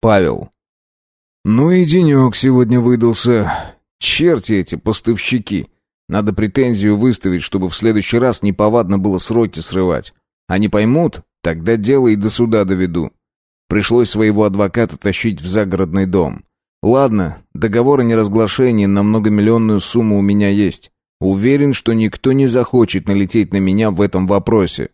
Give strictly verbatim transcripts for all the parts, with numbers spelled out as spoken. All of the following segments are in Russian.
Павел. Ну и денек сегодня выдался. Черти эти поставщики. Надо претензию выставить, чтобы в следующий раз неповадно было сроки срывать. А не поймут, тогда дело и до суда доведу. Пришлось своего адвоката тащить в загородный дом. Ладно, договор о неразглашении на многомиллионную сумму у меня есть. Уверен, что никто не захочет налететь на меня в этом вопросе.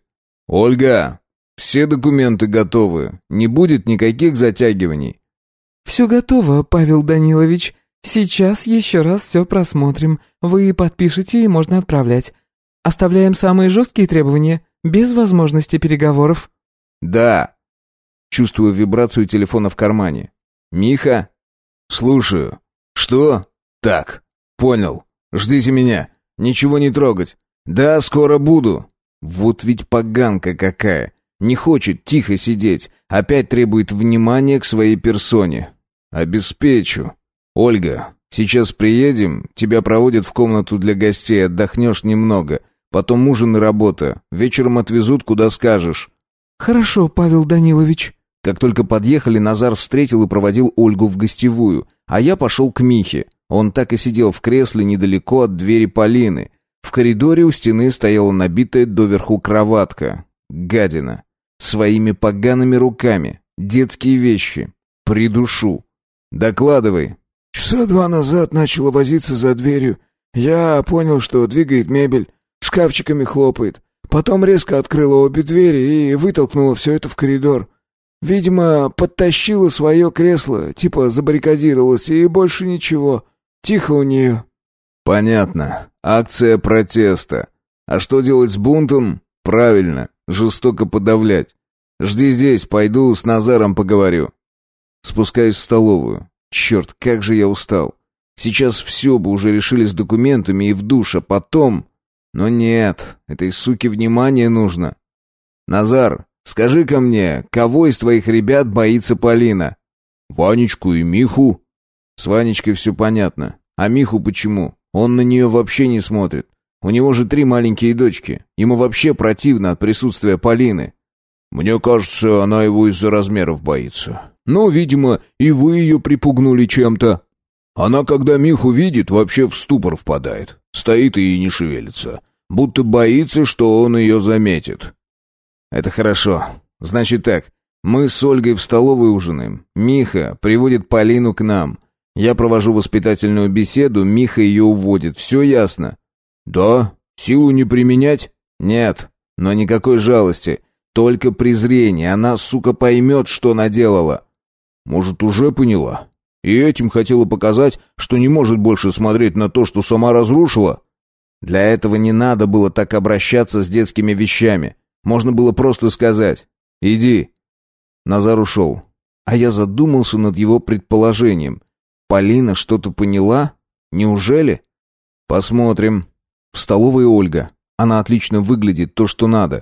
Ольга, все документы готовы. Не будет никаких затягиваний. Все готово, Павел Данилович. Сейчас еще раз все просмотрим. Вы подпишете и можно отправлять. Оставляем самые жесткие требования, без возможности переговоров. Да. Чувствую вибрацию телефона в кармане. Миха? Слушаю. Что? Так, понял. Ждите меня. Ничего не трогать. Да, скоро буду. Вот ведь поганка какая. Не хочет тихо сидеть. Опять требует внимания к своей персоне. Обеспечу. Ольга, сейчас приедем, тебя проводят в комнату для гостей, отдохнешь немного. Потом ужин и работа. Вечером отвезут, куда скажешь. Хорошо, Павел Данилович. Как только подъехали, Назар встретил и проводил Ольгу в гостевую, а я пошел к Михе. Он так и сидел в кресле недалеко от двери Полины. В коридоре у стены стояла набитая доверху кроватка. Гадина. Своими погаными руками. Детские вещи. Придушу. Докладывай. Часа два назад начала возиться за дверью. Я понял, что двигает мебель, шкафчиками хлопает. Потом резко открыла обе двери и вытолкнула все это в коридор. Видимо, подтащила свое кресло, типа забаррикадировалась, и больше ничего. Тихо у нее. Понятно. Акция протеста. А что делать с бунтом? Правильно, жестоко подавлять. Жди здесь, пойду с Назаром поговорю. Спускаюсь в столовую. Черт, как же я устал. Сейчас все бы уже решили с документами и в душ, а потом... Но нет, этой суке внимание нужно. Назар, скажи-ка мне, кого из твоих ребят боится Полина? Ванечку и Миху. С Ванечкой все понятно. А Миху почему? Он на нее вообще не смотрит. У него же три маленькие дочки. Ему вообще противно от присутствия Полины. Мне кажется, она его из-за размеров боится. Ну, видимо, и вы ее припугнули чем-то. Она, когда Миху видит, вообще в ступор впадает. Стоит и не шевелится. Будто боится, что он ее заметит. Это хорошо. Значит так, мы с Ольгой в столовой ужинаем. Миха приводит Полину к нам. Я провожу воспитательную беседу, Миха ее уводит. Все ясно? Да? Силу не применять? Нет. Но никакой жалости. Только презрение. Она, сука, поймет, что наделала. Может, уже поняла? И этим хотела показать, что не может больше смотреть на то, что сама разрушила? Для этого не надо было так обращаться с детскими вещами. Можно было просто сказать «Иди». Назар ушел. А я задумался над его предположением. Полина что-то поняла? Неужели? Посмотрим. В столовой Ольга. Она отлично выглядит, то, что надо.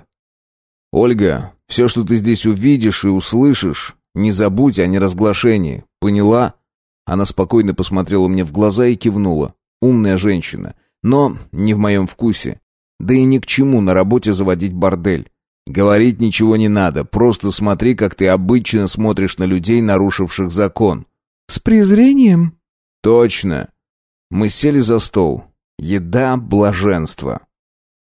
Ольга, все, что ты здесь увидишь и услышишь, не забудь о неразглашении. Поняла? Она спокойно посмотрела мне в глаза и кивнула. Умная женщина. Но не в моем вкусе. Да и ни к чему на работе заводить бордель. Говорить ничего не надо. Просто смотри, как ты обычно смотришь на людей, нарушивших закон. С презрением? Точно. Мы сели за стол. Еда — блаженство.